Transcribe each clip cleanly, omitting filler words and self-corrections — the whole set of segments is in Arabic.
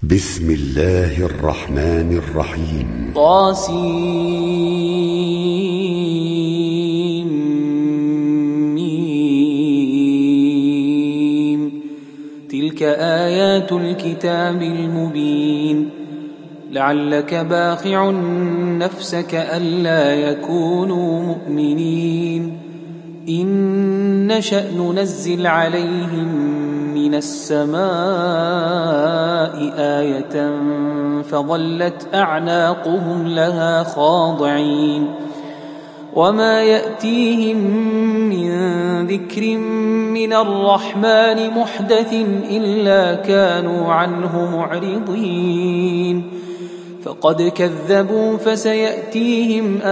بسم الله الرحمن الرحيم. طاسيم. تلك آيات الكتاب المبين. لعلك باخع نفسك ألا يكونوا مؤمنين. إن نشأ ننزل عليهم من السماء آية فظلت أعناقهم لها خاضعين. وما يأتيهم من ذكر من الرحمن محدث إلا كانوا عنه معرضين. فقد كذبوا فسيأتيهم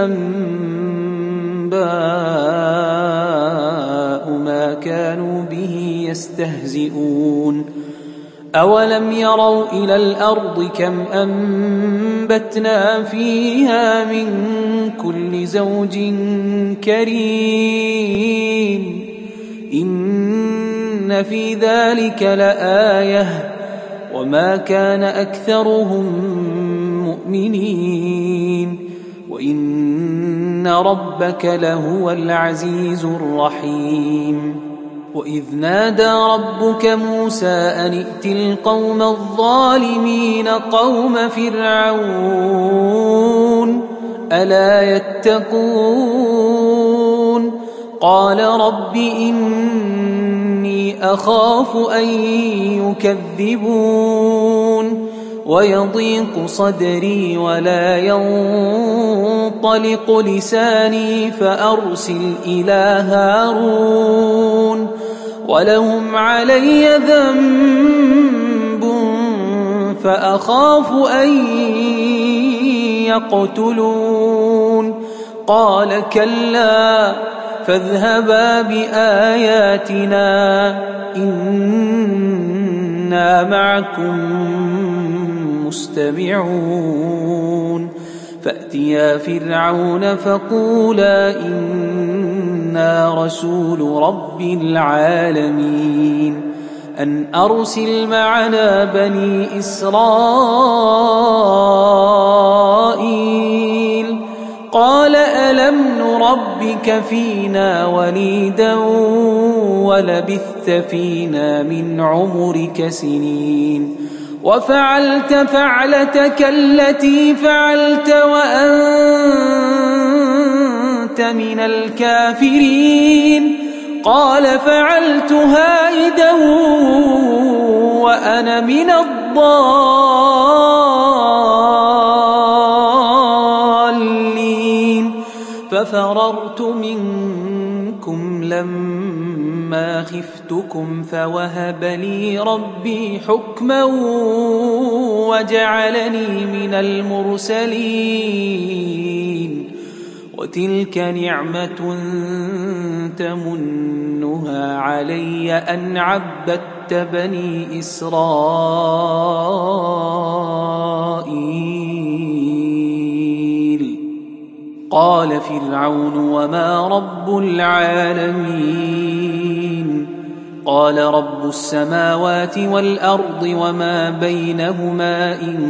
أنباء ما كانوا به يستهزئون. أولم يروا إلى الأرض كم أنبتنا فيها من كل زوج كريم. إن في ذلك لآية وما كان أكثرهم مؤمنين وإن ربك لهو العزيز الرحيم. وإذ نادى ربك موسى أن ائت القوم الظالمين قوم فرعون ألا يتقون. قال رب إني أخاف أن يكذبون ويضيق صدري ولا ينطلق لساني فأرسل إلى هارون ولهم علي ذنب فأخاف أن يقتلون. قال كلا فاذهبا بآياتنا إنا معكم مستمعون. فأتيا فرعون فقولا إنا رسول رب العالمين أن أرسل معنا بني إسرائيل. قال ألم نربك فينا وليدا ولبثت فينا من عمرك سنين وفعلت فعلتك التي فعلت وأنت من الكافرين. قال فعلتها إذا وأنا من الضالين. ففررت منكم لما خفتكم فوهب لي ربي حكما وجعلني من المرسلين. وتلك نعمة تمنها علي أن عبدت بني إسرائيل. قال فرعون وما رب العالمين. قال رب السماوات والأرض وما بينهما إن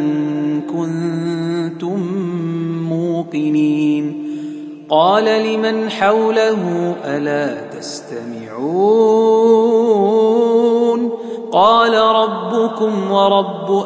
كنتم موقنين. قال لمن حوله ألا تستمعون. قال ربكم ورب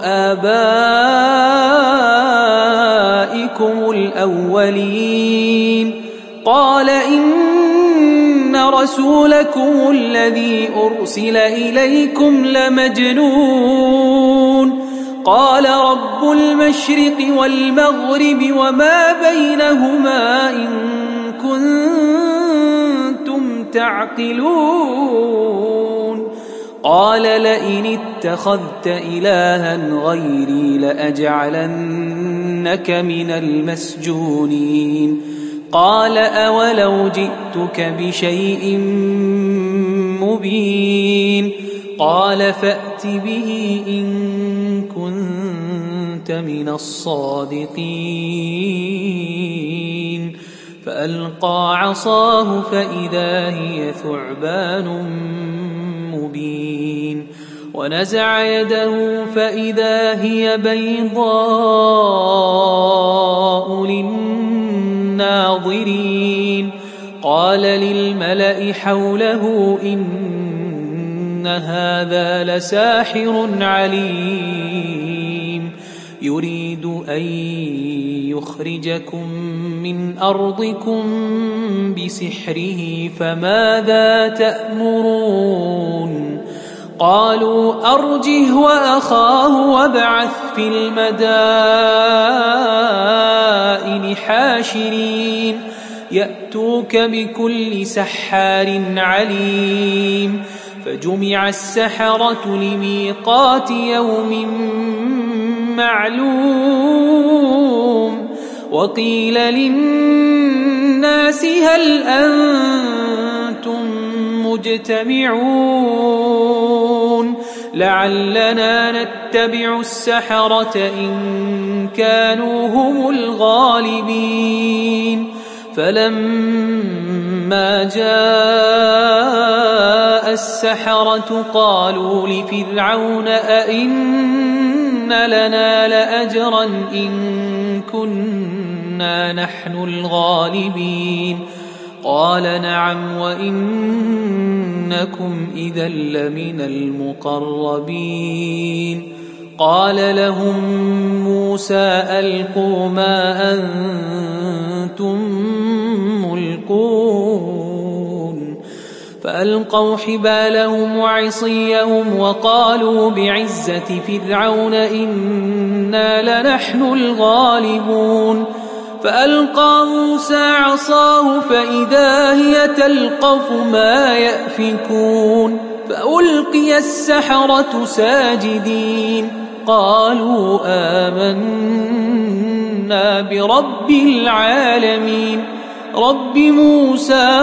آبائكم الأولين. قال إن رسولكم الذي أرسل إليكم لمجنون. قال رب المشرق والمغرب وما بينهما إن كنتم تعقلون. قال لئن اتخذت إلها غيري لأجعلنك من المسجونين. قال أولو جئتك بشيء مبين. قال فأت به إن كنت من الصادقين. فألقى عصاه فإذا هي ثعبان مبين. ونزع يده فإذا هي بيضاء للناظرين قال للملأ حوله إن هذا لساحر عليم يريد أن يخرجكم من أرضكم بسحره فماذا تأمرون قالوا أرجه وأخاه وابعث في المدائن حاشرين يأتوك بكل سحار عليم فجمع السحرة لميقات يوم معلوم وقيل للناس هل أنتم مجتمعون لعلنا نتبع السحرة إن كانوا هم الغالبين فلما جاء السحرة قالوا لفرعون أئن لنا لأجرا إن كنا نحن الغالبين قال نعم وإنكم إذا لمن المقربين قال لهم موسى ألقوا ما أنتم ملقون فألقوا حبالهم وعصيهم وقالوا بعزة فرعون إنا لنحن الغالبون فألقى موسى عصاه فإذا هي تلقف ما يأفكون فألقي السحرة ساجدين قالوا آمنا برب العالمين رب موسى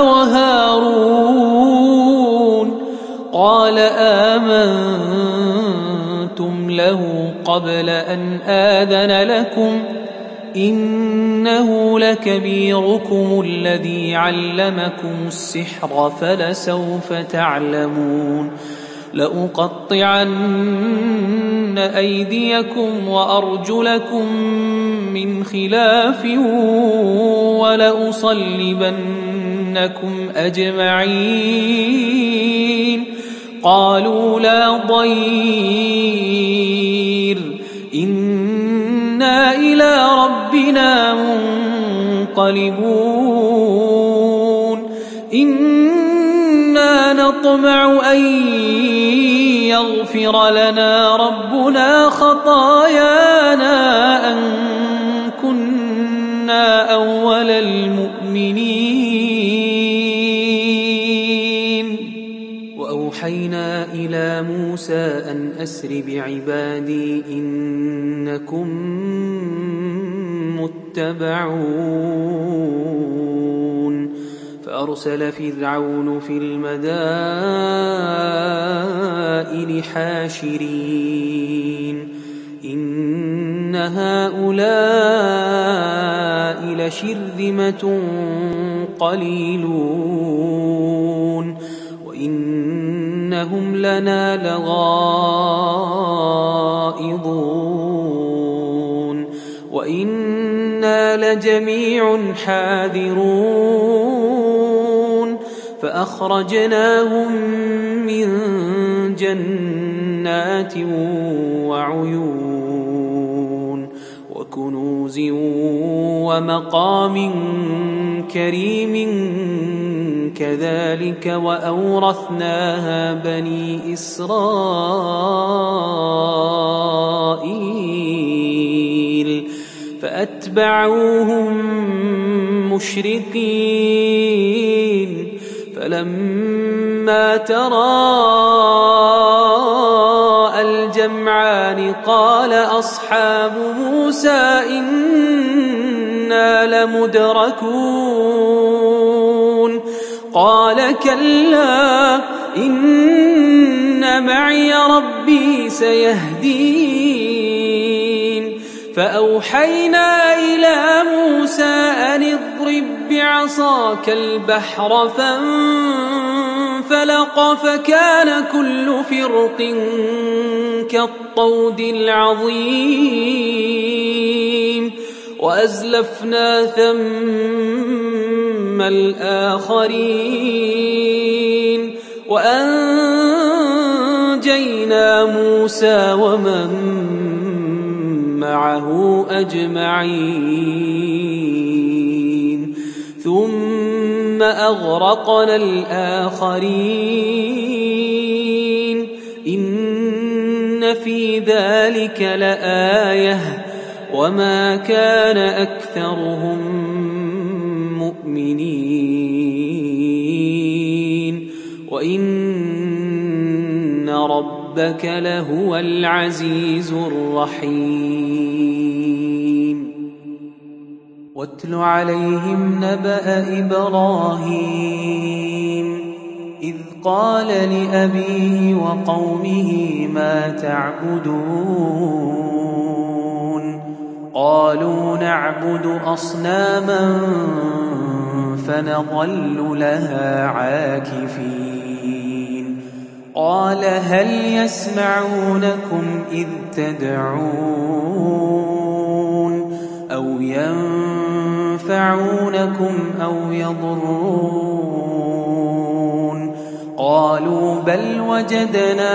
وهارون قال آمنتم له قبل أن آذن لكم إنه لكبيركم الذي علمكم السحر فلسوف تعلمون لأقطعن أيديكم وأرجلكم من خلاف ولأصلبنكم أجمعين قالوا لا ضير إنا إلى ربنا منقلبون إنا نطمع أن يغفر لنا ربنا خطايانا أن كنا أول المؤمنين وأوحينا إلى موسى أن أسر بعبادي إنكم متبعون فأرسل فرعون في المدائن حاشرين إن هؤلاء لشرذمة قليلون وإنهم لنا لغائظون وإنا لجميع حاذرون فأخرجناهم من جنات وعيون وكنوز ومقام كريم كذلك وأورثناها بني إسرائيل فأتبعوهم مشرقين فلما تراءى الجمعان قال أصحاب موسى إنا لمدركون قال كلا إن معي ربي سيهدين فأوحينا إلى موسى أن اضرب بعصاك البحر فانفلق فكان كل فرق كالطود العظيم وأزلفنا ثم الآخرين وأنجينا موسى ومن معه أجمعين ثم أغرقنا الآخرين إن في ذلك لآية وما كان أكثرهم مؤمنين وإن ربك لهو العزيز الرحيم واتل عليهم نبأ إبراهيم إذ قال لأبيه وقومه ما تعبدون قالوا نعبد أصناما فنظل لها عاكفين قال هل يسمعونكم إذ تدعون أو ينفعونكم أو يضرون قالوا بل وجدنا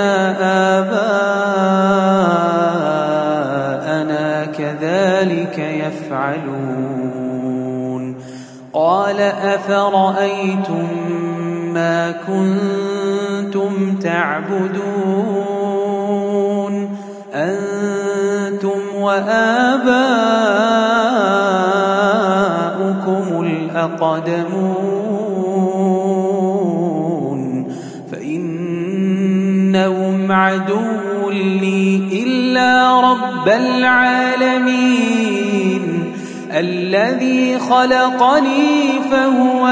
آباءنا كذلك يفعلون قال أفرأيتم ما كنتم تعبدون أنتم وآباؤكم الأقدمون فإنهم عدو لي إلا رب العالمين الذي خلقني فهو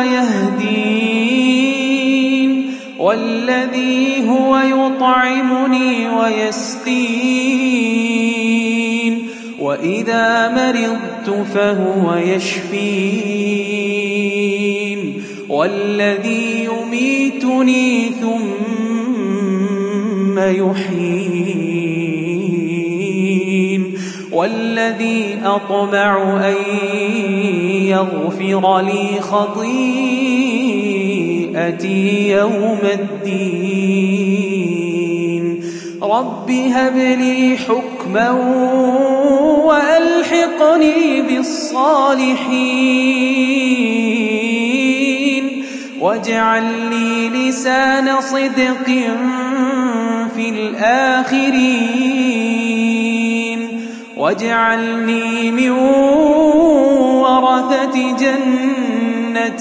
يهدين والذي هو يطعمني ويسقين وإذا مرضت فهو يشفين والذي يميتني ثم يحيين والذي أطمع أن يغفر لي خطيئتي يوم الدين رب هب لي حكما وألحقني بالصالحين واجعل لي لسان صدق في الآخرين واجعلني من ورثة جنة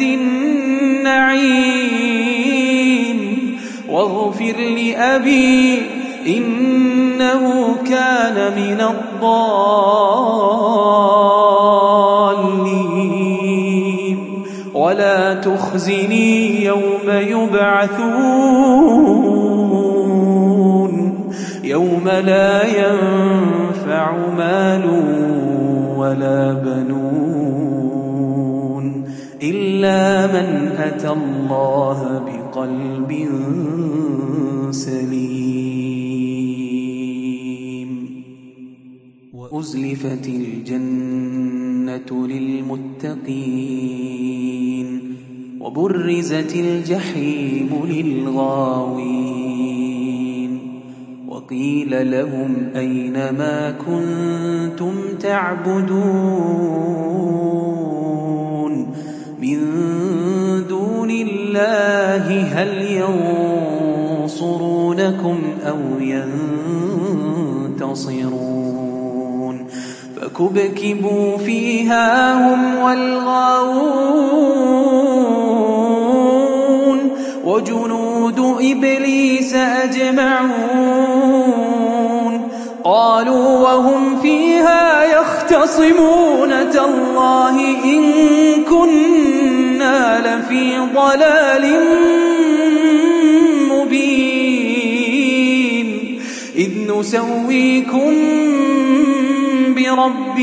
النعيم واغفر لأبي إنه كان من الضالين ولا تخزني يوم يبعثون يوم لا ينفع مال ولا بنون إلا من أتى الله بقلب سليم وأزلفت الجنة للمتقين وبرزت الجحيم للغاوين وقيل لهم أين ما كنتم تعبدون من دون الله هل ينصرونكم أو ينتصرون فكبكبوا فيها هم والغاوون وجنود إبليس أجمعون قالوا وهم فيها يختصمون تالله إن كنا لفي ضلال مبين إذ نسويكم برب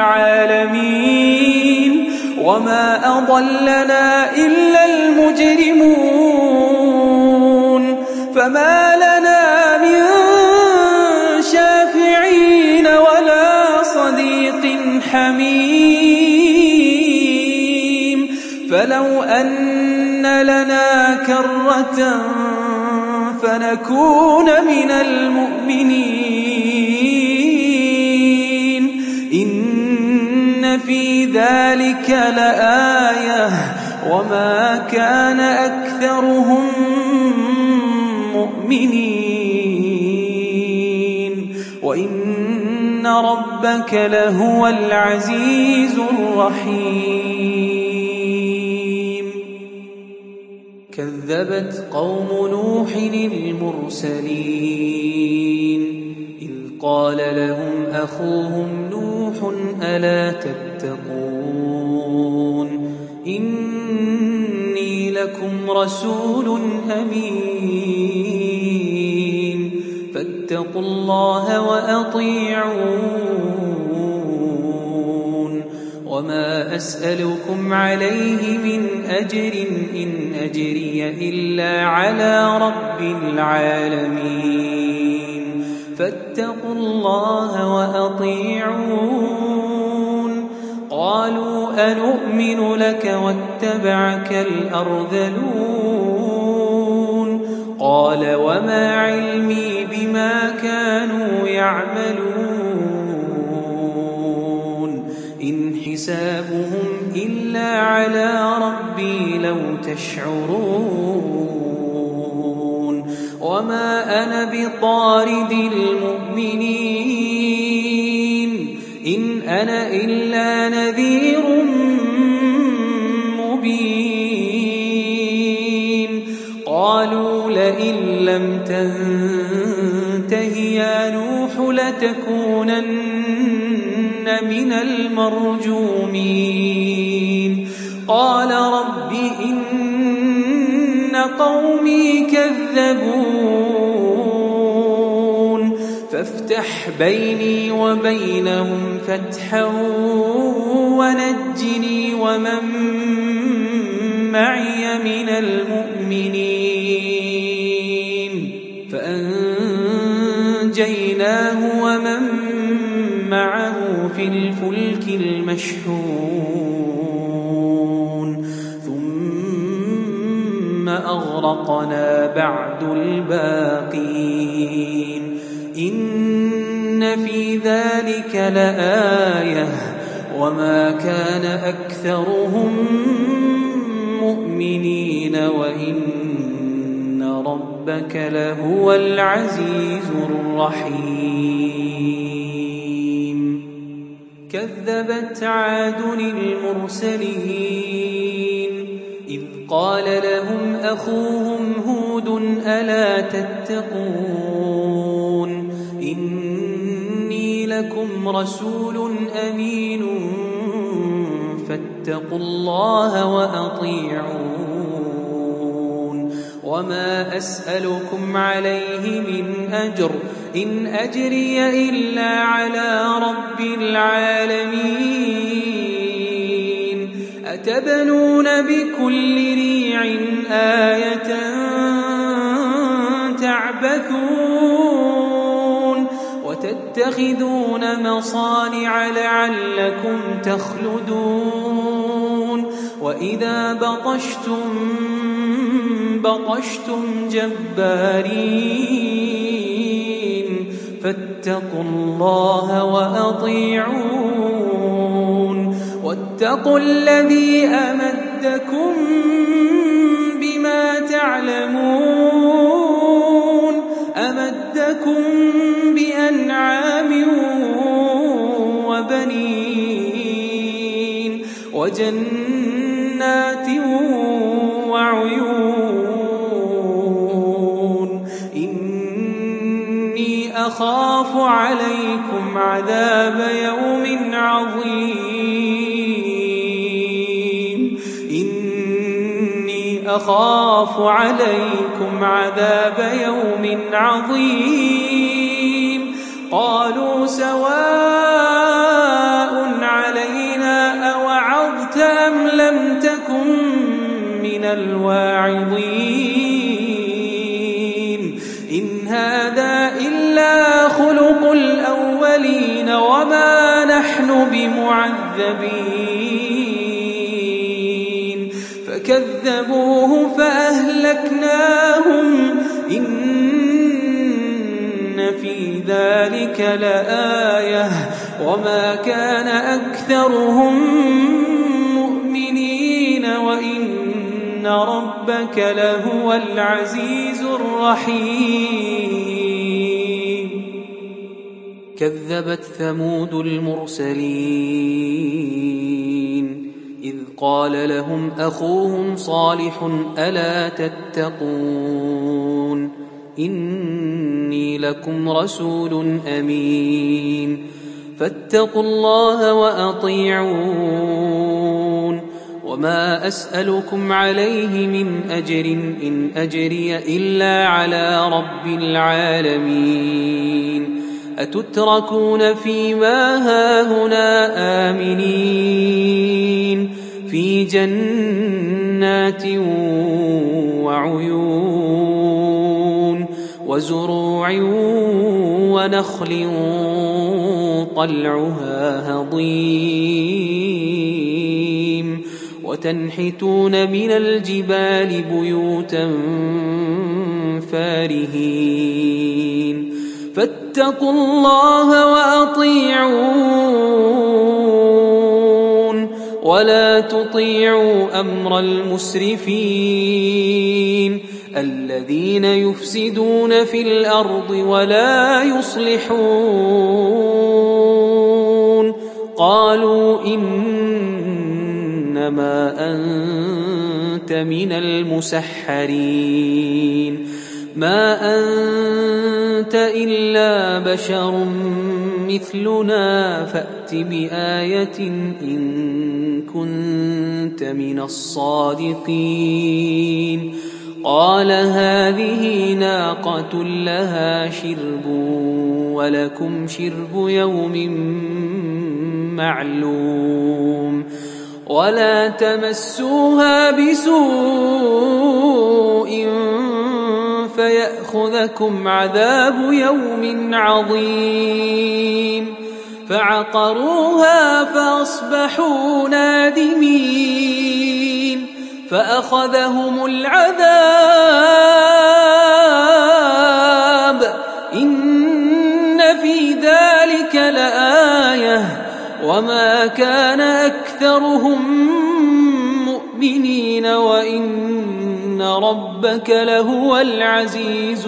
العالمين وما أضلنا إلا المجرمون فما لنا من شافعين ولا صديق حميم فلو أن لنا كرة فنكون من المؤمنين إن في ذلك لآية وما كان أكثرهم مؤمنين وإن ربك لهو العزيز الرحيم كذبت قوم نوح المرسلين إذ قال لهم أخوهم نوح ألا تتقون إني لكم رسول أمين فاتقوا الله وأطيعون وما أسألكم عليه من أجر إن أجري إلا على رب العالمين فاتقوا الله وأطيعون قالوا أنؤمن لك واتبعك الأرذلون قال وما علمي بما كانوا يعملون إن حسابهم إلا على ربي لو تشعرون وما أنا بطارد المؤمنين إن أنا إلا نذير مبين قالوا لئن لم تنته يا نوح لتكونن من المرجومين قال رب إن قومي كذبون فافتح بيني وبينهم فتحا ونجني ومن معي من المؤمنين فأنجيناه ومن معه في الفلك المشحون ثم أغرقنا بعد الباقين إن في ذلك لآية وما كان أكثرهم مؤمنين وإن ربك لهو العزيز الرحيم كذبت عاد المرسلين إذ قال لهم أخوهم هود ألا تتقون إني لكم رسول أمين فاتقوا الله وأطيعون وما أسألكم عليه من أجر إن أجري إلا على رب العالمين أتبنون بكل ريع آية تعبثون وتتخذون مصانع لعلكم تخلدون وإذا بطشتم جبارين فاتقوا الله وأطيعون واتقوا الذي أمدكم بما تعلمون أمدكم بأنعام وبنين وجنات وعيون إني أخاف عليكم عذاب يوم عظيم إني أخاف عليكم عذاب يوم عظيم قالوا سواء علينا أوعظت أم لم تكن من الواعظين نحن بمعذبين فكذبوه فأهلكناهم إن في ذلك لآية وما كان أكثرهم مؤمنين وإن ربك لهو العزيز الرحيم كذبت ثمود المرسلين إذ قال لهم أخوهم صالح ألا تتقون إني لكم رسول أمين فاتقوا الله وأطيعون وما أسألكم عليه من أجر إن أجري إلا على رب العالمين أتتركون فيما هاهنا آمنين في جنات وعيون وزروع ونخل طلعها هضيم وتنحتون من الجبال بيوتا فارهين فاتقوا الله وأطيعون ولا تطيعوا أمر المسرفين الذين يفسدون في الأرض ولا يصلحون قالوا إنما أنت من المسحرين ما أنت إلا بشر مثلنا فأت بآية إن كنت من الصادقين قال هذه ناقة لها شرب ولكم شرب يوم معلوم ولا تمسوها بسوء فيأخذكم عذاب يوم عظيم فعقروها فأصبحوا نادمين فأخذهم العذاب إن في ذلك لآية وما كان أكثرهم مؤمنين وإن ربك لهو العزيز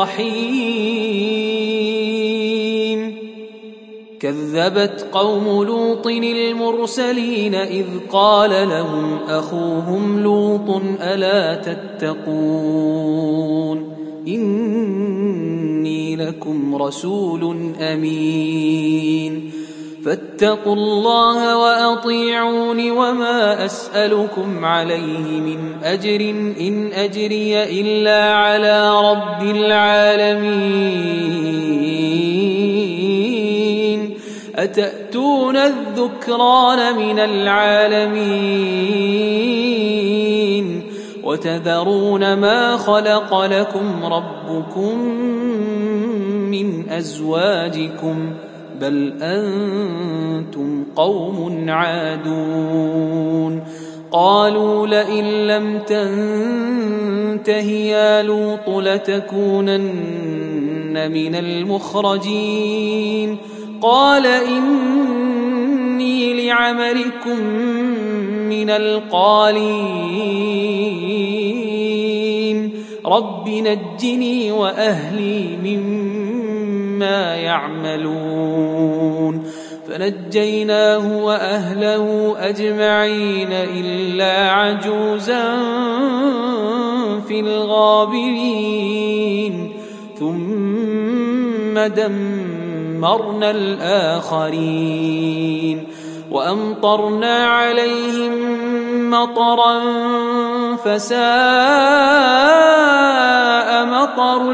الرحيم كذبت قوم لوط المرسلين إذ قال لهم أخوهم لوط ألا تتقون إني لكم رسول أمين فاتقوا الله وأطيعون وما أسألكم عليه من أجر إن أجري إلا على رب العالمين أتأتون الذكران من العالمين وتذرون ما خلق لكم ربكم من أزواجكم بل أنتم قوم عادون قالوا لئن لم تنته يا لوط لتكونن من المخرجين قال إني لعملكم من القالين رب نجني وأهلي مما يعملون فنجيناه وأهله أجمعين إلا عجوزا في الغابرين ثم دمرنا الآخرين وأمطرنا عليهم مطرا فساء مطر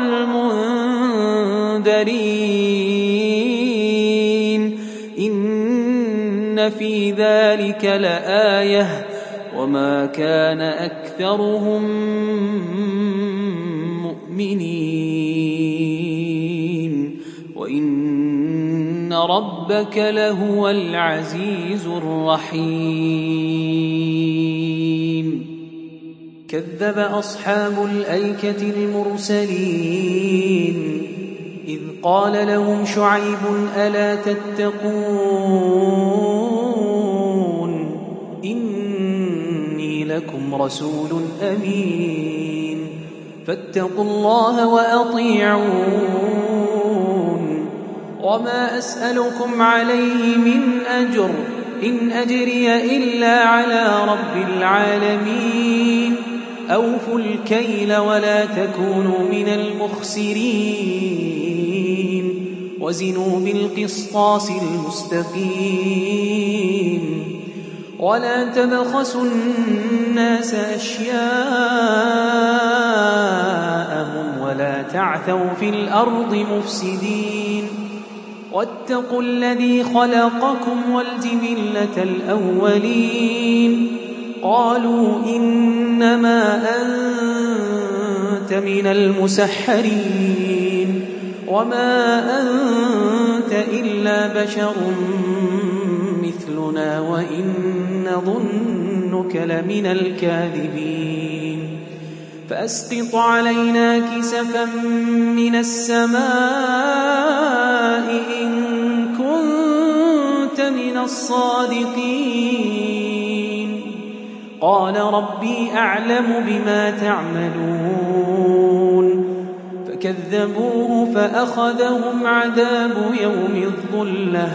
المنذرين إن في ذلك لآية وما كان أكثرهم مؤمنين وإن ربك لهو العزيز الرحيم كذب أصحاب الأيكة المرسلين إذ قال لهم شعيب ألا تتقون إني لكم رسول أمين فاتقوا الله وأطيعون وما أسألكم عليه من أجر إن أجري إلا على رب العالمين أوفوا الكيل ولا تكونوا من المخسرين وزنوا بالقسطاس المستقيم ولا تبخسوا الناس أشياءهم ولا تعثوا في الأرض مفسدين واتقوا الذي خلقكم والجبلة الأولين قالوا إنما أنت من المسحرين وما أنت إلا بشر مثلنا وإن نظنك لمن الكاذبين فأسقط علينا كسفا من السماء إن كنت من الصادقين قال ربي أعلم بما تعملون فكذبوه فأخذهم عذاب يوم الظلة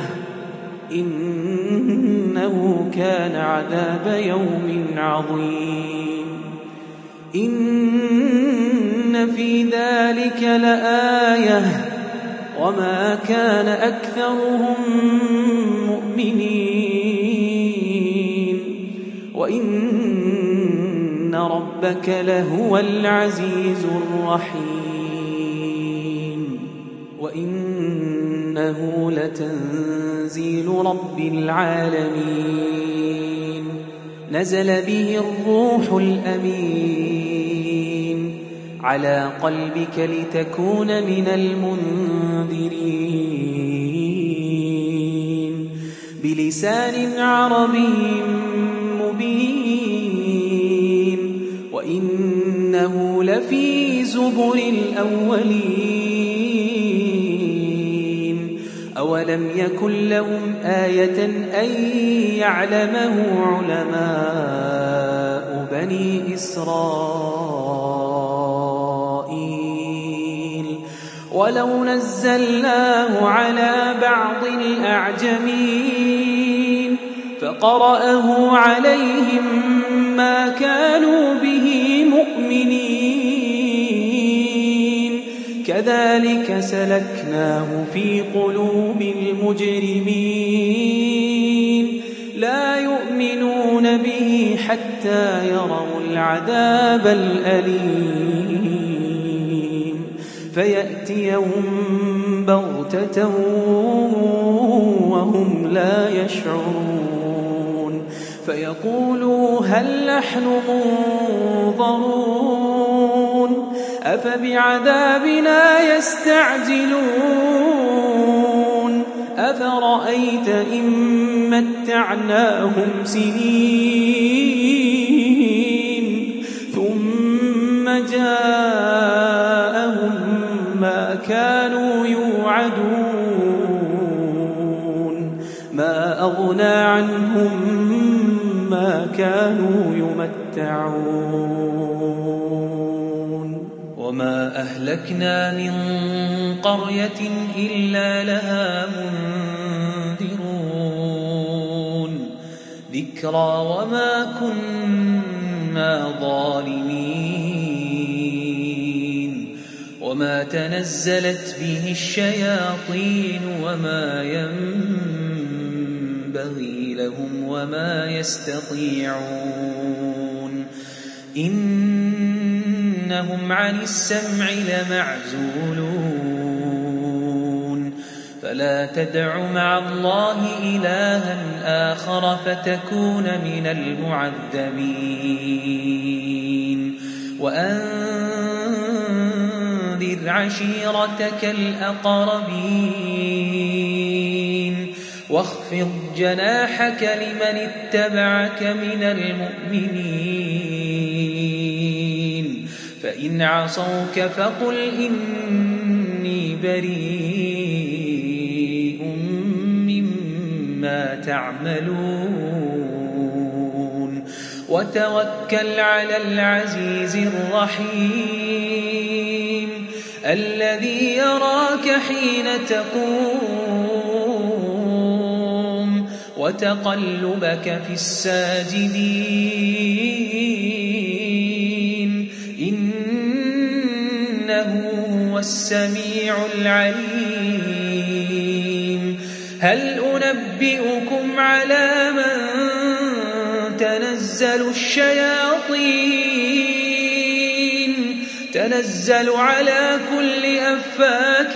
إنه كان عذاب يوم عظيم إن في ذلك لآية وما كان أكثرهم مؤمنين وإن ربك لهو العزيز الرحيم وإنه لتنزيل رب العالمين نزل به الروح الأمين على قلبك لتكون من المنذرين بلسان عربي مبين وإنه لفي زبر الأولين أولم يكن لهم آية أن يعلمه علماء بني إسرائيل ولو نزلناه على بعض الأعجمين فقرأه عليهم ما كانوا به مؤمنين كذلك سلكناه في قلوب المجرمين لا يؤمنون به حتى يروا العذاب الأليم فيأتيهم بغتة وهم لا يشعرون فيقولوا هل نحن منظرون أفبعذابنا يستعجلون أفرأيت إن متعناهم سنين ثم جاءهم ما كانوا يوعدون ما أغنى عنهم ما كانوا يمتعون وما أهلكنا من قرية إلا لها منذرون ذكرى وما كنا ظالمين وما تنزلت به الشياطين وما ينبغي لهم وما يستطيعون إنهم عن السمع لمعزولون فلا تدع مع الله إلها آخر فتكون من المعذبين وأنذر عشيرتك الأقربين واخفض جناحك لمن اتبعك من المؤمنين فإن عصوك فقل إني بريء مما تعملون وتوكل على العزيز الرحيم الذي يراك حين تقوم وتقلبك في الساجدين إنه هو السميع العليم هل أنبئكم على من تنزل الشياطين تنزل على كل أفاك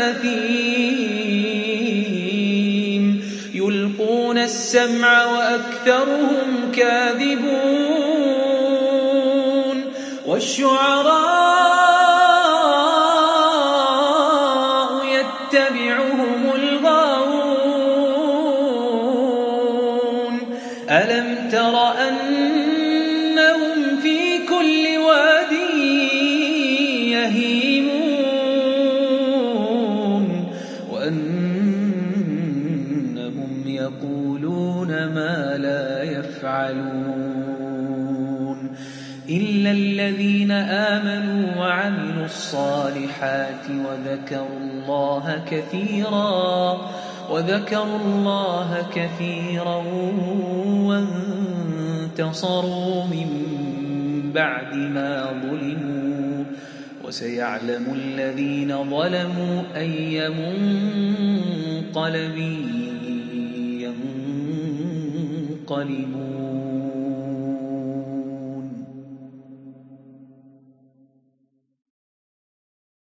أثيم يلقون السمع وأكثرهم كاذبون والشعراء يتبعهم الغاوون ألم تر أنهم في كل واد يهيمون وأنهم يقولون ما لا يفعلون إلا الذين آمنوا وعملوا الصالحات وذكروا الله كثيرا وانتصروا من بعد ما ظلموا وسيعلم الذين ظلموا أي منقلب ينقلبون